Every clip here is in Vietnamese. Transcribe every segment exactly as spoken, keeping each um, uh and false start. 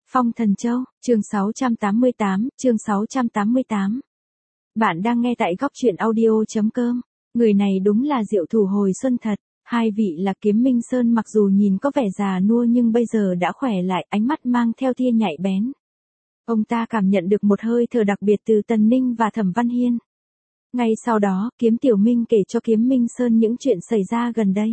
Phong Thần Châu, chương sáu trăm tám mươi tám, chương sáu trăm tám mươi tám. Bạn đang nghe tại góc truyện audio chấm com. Người này đúng là diệu thủ hồi xuân thật. Hai vị là Kiếm Minh Sơn mặc dù nhìn có vẻ già nua nhưng bây giờ đã khỏe lại, ánh mắt mang theo tia nhạy bén. Ông ta cảm nhận được một hơi thở đặc biệt từ Tần Ninh và Thẩm Văn Hiên. Ngay sau đó, Kiếm Tiểu Minh kể cho Kiếm Minh Sơn những chuyện xảy ra gần đây.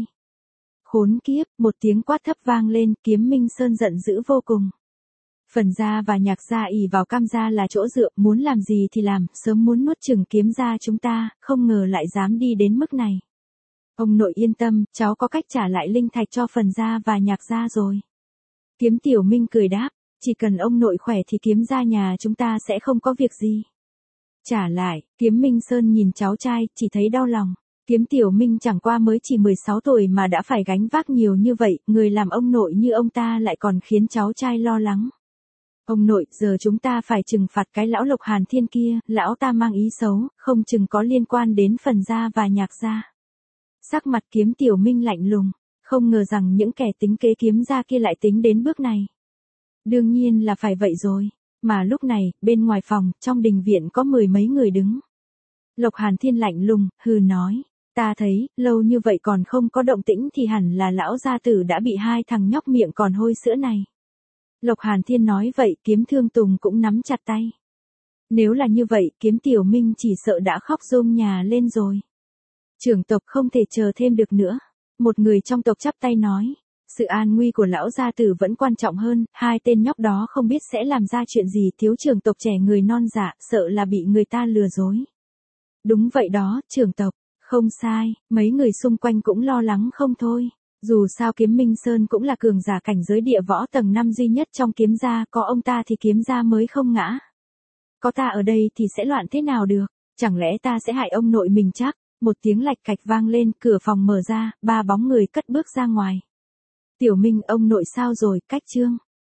Khốn kiếp, một tiếng quát thấp vang lên, Kiếm Minh Sơn giận dữ vô cùng. Phần gia và Nhạc gia ỷ vào Cam gia là chỗ dựa, muốn làm gì thì làm, sớm muốn nuốt chửng Kiếm gia chúng ta, không ngờ lại dám đi đến mức này. Ông nội yên tâm, cháu có cách trả lại linh thạch cho Phần gia và Nhạc gia rồi. Kiếm Tiểu Minh cười đáp, chỉ cần ông nội khỏe thì Kiếm gia nhà chúng ta sẽ không có việc gì. Trả lại, Kiếm Minh Sơn nhìn cháu trai, chỉ thấy đau lòng. Kiếm Tiểu Minh chẳng qua mới chỉ mười sáu tuổi mà đã phải gánh vác nhiều như vậy, người làm ông nội như ông ta lại còn khiến cháu trai lo lắng. Ông nội, giờ chúng ta phải trừng phạt cái lão Lộc Hàn Thiên kia, lão ta mang ý xấu, không chừng có liên quan đến Phần gia và Nhạc gia. Sắc mặt Kiếm Tiểu Minh lạnh lùng, không ngờ rằng những kẻ tính kế Kiếm gia kia lại tính đến bước này. Đương nhiên là phải vậy rồi, mà lúc này, bên ngoài phòng, trong đình viện có mười mấy người đứng. Lộc Hàn Thiên lạnh lùng, hừ nói, ta thấy, lâu như vậy còn không có động tĩnh thì hẳn là lão gia tử đã bị hai thằng nhóc miệng còn hôi sữa này. Lộc Hàn Thiên nói vậy, Kiếm Thương Tùng cũng nắm chặt tay. Nếu là như vậy, Kiếm Tiểu Minh chỉ sợ đã khóc rôm nhà lên rồi. Trưởng tộc không thể chờ thêm được nữa. Một người trong tộc chắp tay nói, sự an nguy của lão gia tử vẫn quan trọng hơn, hai tên nhóc đó không biết sẽ làm ra chuyện gì, thiếu trưởng tộc trẻ người non dạ, sợ là bị người ta lừa dối. Đúng vậy đó, trưởng tộc, không sai, mấy người xung quanh cũng lo lắng không thôi. Dù sao Kiếm Minh Sơn cũng là cường giả cảnh giới địa võ tầng năm duy nhất trong Kiếm gia, có ông ta thì Kiếm gia mới không ngã. Có ta ở đây thì sẽ loạn thế nào được, chẳng lẽ ta sẽ hại ông nội mình chắc? Một tiếng lạch cạch vang lên, cửa phòng mở ra, ba bóng người cất bước ra ngoài. Tiểu Minh, ông nội sao rồi, cách Trương?